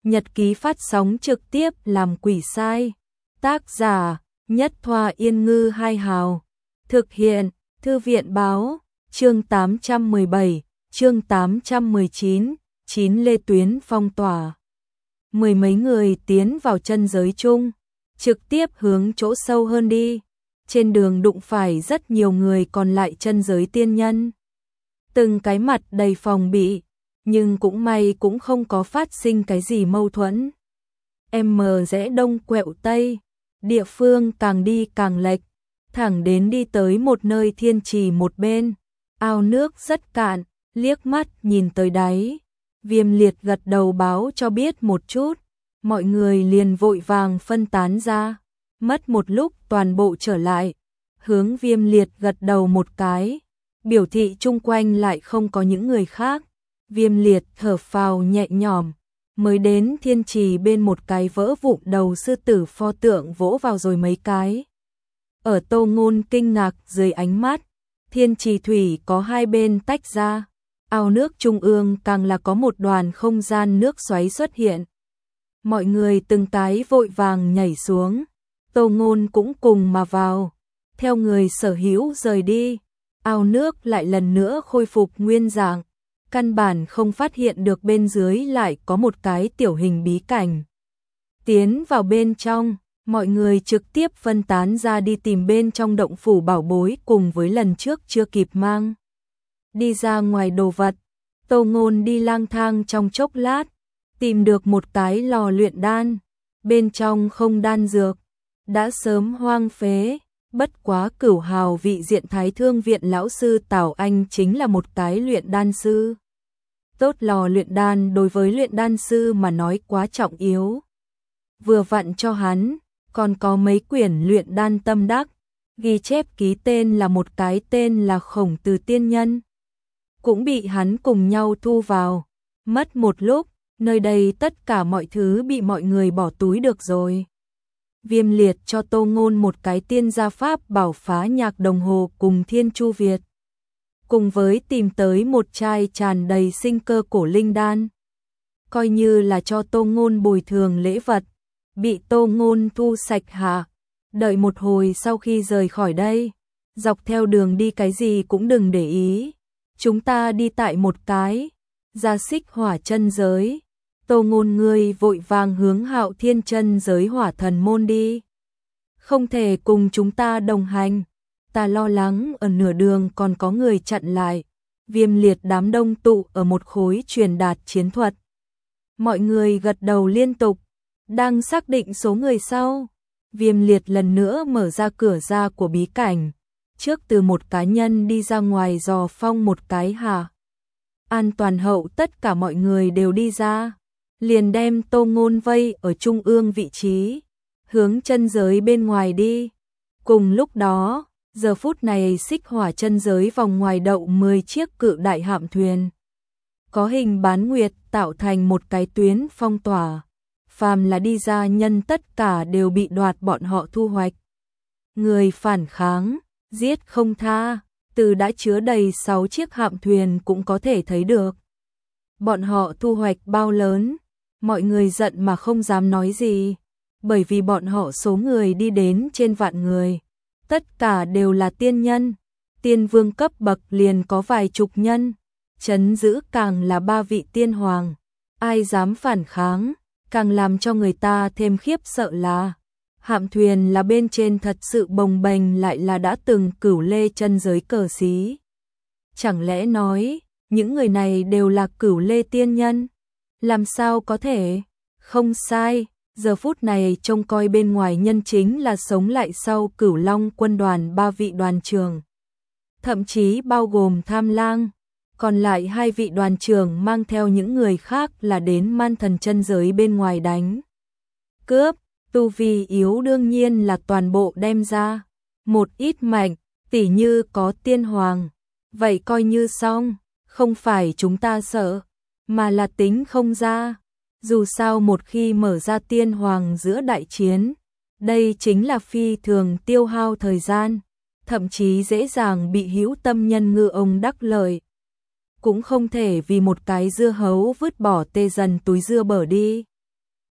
Nhật ký phát sóng trực tiếp làm quỷ sai. Tác giả Nhất Thoa Yên Ngư Hai Hào. Thực hiện Thư viện Báo. Chương 817, chương 819, 9 Lê Tuyến phong tỏa. Mười mấy người tiến vào chân giới chung, trực tiếp hướng chỗ sâu hơn đi. Trên đường đụng phải rất nhiều người còn lại chân giới tiên nhân. Từng cái mặt đầy phòng bị, nhưng cũng may cũng không có phát sinh cái gì mâu thuẫn. M rẽ đông quẹo tây, địa phương càng đi càng lệch, thẳng đến đi tới một nơi thiên trì một bên. Ao nước rất cạn, liếc mắt nhìn tới đáy. Viêm Liệt gật đầu báo cho biết một chút, mọi người liền vội vàng phân tán ra. Mất một lúc toàn bộ trở lại, hướng Viêm Liệt gật đầu một cái, biểu thị chung quanh lại không có những người khác. Viêm Liệt thở phào nhẹ nhõm, mới đến thiên trì bên một cái vỡ vụn đầu sư tử pho tượng vỗ vào rồi mấy cái. Ở Tô Ngôn kinh ngạc dưới ánh mắt, thiên trì thủy có hai bên tách ra, ao nước trung ương càng là có một đoàn không gian nước xoáy xuất hiện. Mọi người từng cái vội vàng nhảy xuống, Tô Ngôn cũng cùng mà vào, theo người sở hữu rời đi. Ao nước lại lần nữa khôi phục nguyên dạng, căn bản không phát hiện được bên dưới lại có một cái tiểu hình bí cảnh. Tiến vào bên trong, mọi người trực tiếp phân tán ra đi tìm bên trong động phủ bảo bối cùng với lần trước chưa kịp mang đi ra ngoài đồ vật. Tô Ngôn đi lang thang trong chốc lát, tìm được một cái lò luyện đan, bên trong không đan dược, đã sớm hoang phế. Bất quá Cửu Hào vị diện Thái Thương viện lão sư Tào Anh chính là một cái luyện đan sư. Tốt lò luyện đan đối với luyện đan sư mà nói quá trọng yếu. Vừa vặn cho hắn, còn có mấy quyển luyện đan tâm đắc, ghi chép ký tên là một cái tên là Khổng Từ Tiên Nhân. Cũng bị hắn cùng nhau thu vào. Mất một lúc, nơi đây tất cả mọi thứ bị mọi người bỏ túi được rồi. Viêm Liệt cho Tô Ngôn một cái tiên gia pháp bảo phá nhạc đồng hồ cùng Thiên Chu Việt, cùng với tìm tới một chai tràn đầy sinh cơ cổ linh đan, coi như là cho Tô Ngôn bồi thường lễ vật, bị Tô Ngôn thu sạch hạ. Đợi một hồi sau khi rời khỏi đây, dọc theo đường đi cái gì cũng đừng để ý, chúng ta đi tại một cái gia xích hỏa chân giới. Tô Ngôn ngươi vội vàng hướng Hạo Thiên chân giới hỏa thần môn đi. Không thể cùng chúng ta đồng hành, ta lo lắng ở nửa đường còn có người chặn lại. Viêm Liệt đám đông tụ ở một khối truyền đạt chiến thuật. Mọi người gật đầu liên tục, đang xác định số người sau. Viêm Liệt lần nữa mở ra cửa ra của bí cảnh, trước từ một cá nhân đi ra ngoài dò phong một cái hả. An toàn hậu tất cả mọi người đều đi ra, liền đem Tô Ngôn vây ở trung ương vị trí, hướng chân giới bên ngoài đi. Cùng lúc đó, giờ phút này xích hỏa chân giới vòng ngoài đậu 10 chiếc cự đại hạm thuyền, có hình bán nguyệt tạo thành một cái tuyến phong tỏa. Phàm là đi ra nhân tất cả đều bị đoạt bọn họ thu hoạch. Người phản kháng, giết không tha, từ đã chứa đầy 6 chiếc hạm thuyền cũng có thể thấy được. Bọn họ thu hoạch bao lớn, mọi người giận mà không dám nói gì, bởi vì bọn họ số người đi đến trên vạn người, tất cả đều là tiên nhân, tiên vương cấp bậc liền có vài chục nhân, trấn giữ càng là 3 vị tiên hoàng, ai dám phản kháng, càng làm cho người ta thêm khiếp sợ là hạm thuyền là bên trên thật sự bồng bềnh lại là đã từng Cửu Lê chân giới cờ xí. Chẳng lẽ nói, những người này đều là Cửu Lê tiên nhân? Làm sao có thể? Không sai, giờ phút này trông coi bên ngoài nhân chính là sống lại sau Cửu Long quân đoàn 3 vị đoàn trưởng. Thậm chí bao gồm Tham Lang, còn lại 2 vị đoàn trưởng mang theo những người khác là đến Man Thần chân giới bên ngoài đánh cướp. Tu vi yếu đương nhiên là toàn bộ đem ra, một ít mạnh, tỉ như có tiên hoàng, vậy coi như xong, không phải chúng ta sợ, mà là tính không ra. Dù sao một khi mở ra tiên hoàng giữa đại chiến, đây chính là phi thường tiêu hao thời gian, thậm chí dễ dàng bị hữu tâm nhân ngư ông đắc lợi. Cũng không thể vì một cái dưa hấu vứt bỏ tê dần túi dưa bở đi.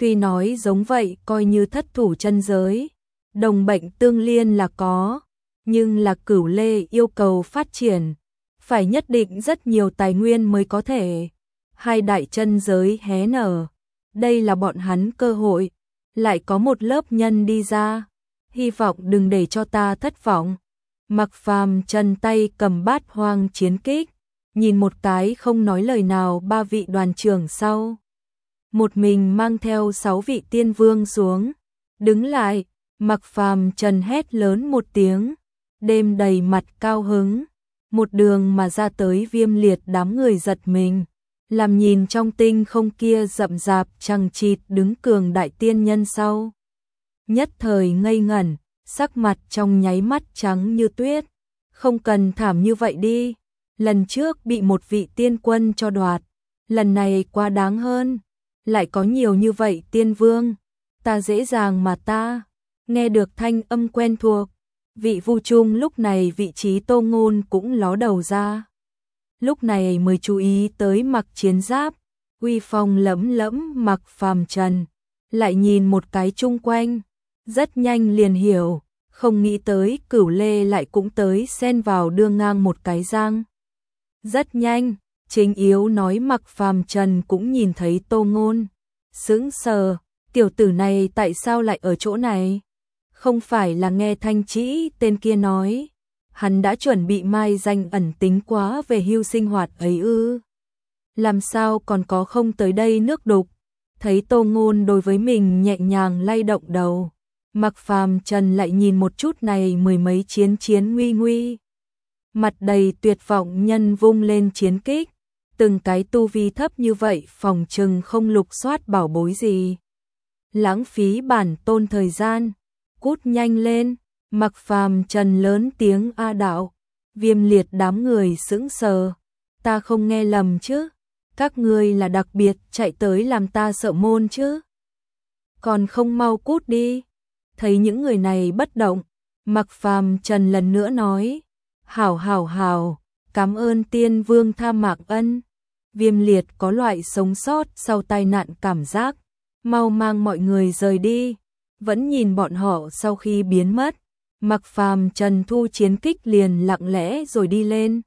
Tuy nói giống vậy coi như thất thủ chân giới, đồng bệnh tương liên là có, nhưng là Cửu Lê yêu cầu phát triển, phải nhất định rất nhiều tài nguyên mới có thể. Hai đại chân giới hé nở, đây là bọn hắn cơ hội, lại có một lớp nhân đi ra, hy vọng đừng để cho ta thất vọng. Mặc Phàm Trần tay cầm bát hoang chiến kích, nhìn một cái không nói lời nào ba vị đoàn trưởng sau. Một mình mang theo 6 vị tiên vương xuống, đứng lại, Mặc Phàm Trần hét lớn một tiếng, đêm đầy mặt cao hứng, một đường mà ra tới Viêm Liệt đám người giật mình, làm nhìn trong tinh không kia rậm rạp chằng chịt đứng cường đại tiên nhân sau. Nhất thời ngây ngẩn, sắc mặt trong nháy mắt trắng như tuyết, không cần thảm như vậy đi, lần trước bị một vị tiên quân cho đoạt, lần này quá đáng hơn, lại có nhiều như vậy tiên vương, ta dễ dàng mà ta, nghe được thanh âm quen thuộc, vị Vu Trung lúc này vị trí Tô Ngôn cũng ló đầu ra. Lúc này mới chú ý tới mặc chiến giáp, uy phong lẫm lẫm Mặc Phàm Trần, lại nhìn một cái chung quanh, rất nhanh liền hiểu, không nghĩ tới Cửu Lê lại cũng tới xen vào đưa ngang một cái giang. Rất nhanh, Chính Yếu nói Mặc Phàm Trần cũng nhìn thấy Tô Ngôn, sững sờ, tiểu tử này tại sao lại ở chỗ này? Không phải là nghe Thanh Trĩ tên kia nói, hắn đã chuẩn bị mai danh ẩn tính quá về hưu sinh hoạt ấy ư? Làm sao còn có không tới đây nước đục? Thấy Tô Ngôn đối với mình nhẹ nhàng lay động đầu, Mặc Phàm Trần lại nhìn một chút này mười mấy chiến nguy nguy. Mặt đầy tuyệt vọng nhân vung lên chiến kích, từng cái tu vi thấp như vậy phòng trừng không lục soát bảo bối gì. Lãng phí bản tôn thời gian, cút nhanh lên, Mặc Phàm Trần lớn tiếng a đạo, Viêm Liệt đám người sững sờ, ta không nghe lầm chứ, các ngươi là đặc biệt chạy tới làm ta sợ môn chứ. Còn không mau cút đi. Thấy những người này bất động, Mặc Phàm Trần lần nữa nói, hảo, cảm ơn tiên vương tha mạng ân. Viêm Liệt có loại sống sót sau tai nạn cảm giác, mau mang mọi người rời đi, vẫn nhìn bọn họ sau khi biến mất. Mặc Phàm Trần thu chiến kích liền lặng lẽ rồi đi lên.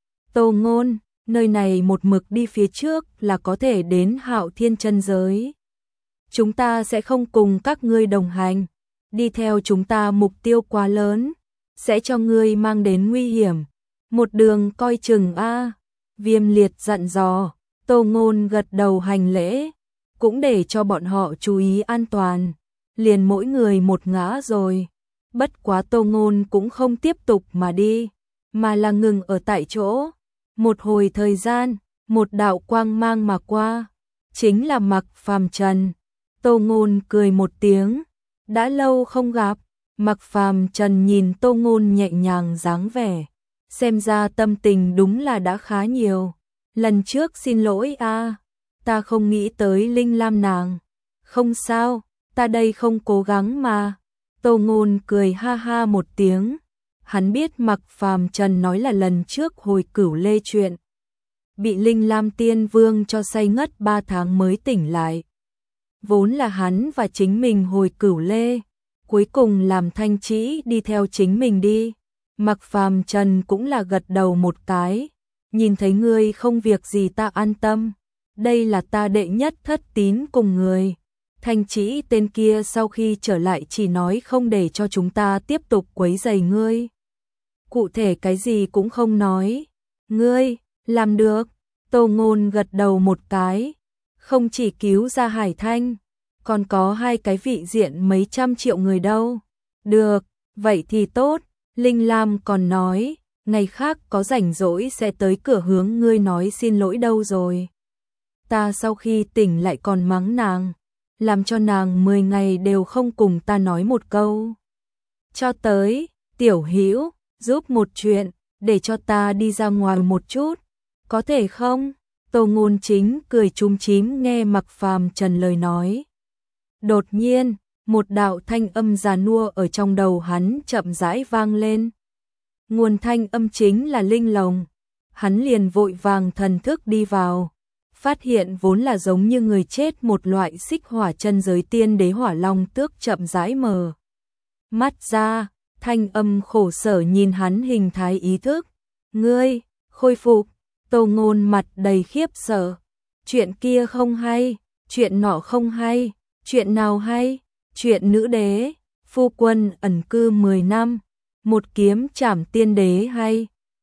Tô Ngôn, nơi này một mực đi phía trước là có thể đến Hạo Thiên chân giới. Chúng ta sẽ không cùng các ngươi đồng hành, đi theo chúng ta mục tiêu quá lớn, sẽ cho ngươi mang đến nguy hiểm. Một đường coi chừng a. Viêm Liệt dặn dò, Tô Ngôn gật đầu hành lễ, cũng để cho bọn họ chú ý an toàn, liền mỗi người một ngã rồi. Bất quá Tô Ngôn cũng không tiếp tục mà đi, mà là ngừng ở tại chỗ. Một hồi thời gian, một đạo quang mang mà qua, chính là Mặc Phàm Trần. Tô Ngôn cười một tiếng, đã lâu không gặp. Mặc Phàm Trần nhìn Tô Ngôn nhẹ nhàng dáng vẻ, xem ra tâm tình đúng là đã khá nhiều. Lần trước xin lỗi a, ta không nghĩ tới Linh Lam nàng. Không sao, ta đây không cố gắng mà. Tô Ngôn cười ha ha một tiếng, hắn biết Mặc Phàm Trần nói là lần trước hồi Cửu Lê chuyện, bị Linh Lam Tiên Vương cho say ngất 3 tháng mới tỉnh lại. Vốn là hắn và chính mình hồi Cửu Lê, cuối cùng làm Thanh Trĩ đi theo chính mình đi. Mặc Phàm Trần cũng là gật đầu một cái, nhìn thấy ngươi không việc gì ta an tâm, đây là ta đệ nhất thất tín cùng người. Thanh Trĩ tên kia sau khi trở lại chỉ nói không để cho chúng ta tiếp tục quấy rầy ngươi. Cụ thể cái gì cũng không nói. Ngươi, làm được. Tô Ngôn gật đầu một cái. Không chỉ cứu ra Hải Thanh, còn có 2 cái vị diện mấy trăm triệu người đâu. Được, vậy thì tốt. Linh Lam còn nói, ngày khác có rảnh rỗi sẽ tới cửa hướng ngươi nói xin lỗi đâu rồi. Ta sau khi tỉnh lại còn mắng nàng, làm cho nàng 10 ngày đều không cùng ta nói một câu. Cho tới, Tiểu Hữu giúp một chuyện, để cho ta đi ra ngoài một chút, có thể không? Tô Ngôn chính cười chúm chím nghe Mặc Phàm Trần lời nói. Đột nhiên, một đạo thanh âm già nua ở trong đầu hắn chậm rãi vang lên. Nguồn thanh âm chính là Linh Lồng. Hắn liền vội vàng thần thức đi vào, phát hiện vốn là giống như người chết một loại xích hỏa chân giới tiên đế Hỏa Long Tước chậm rãi mở mắt ra, thanh âm khổ sở nhìn hắn hình thái ý thức. Ngươi, khôi phục, Tô Ngôn mặt đầy khiếp sợ. Chuyện kia không hay, chuyện nọ không hay, chuyện nào hay, chuyện nữ đế, phu quân ẩn cư 10 năm, một kiếm trảm tiên đế hay.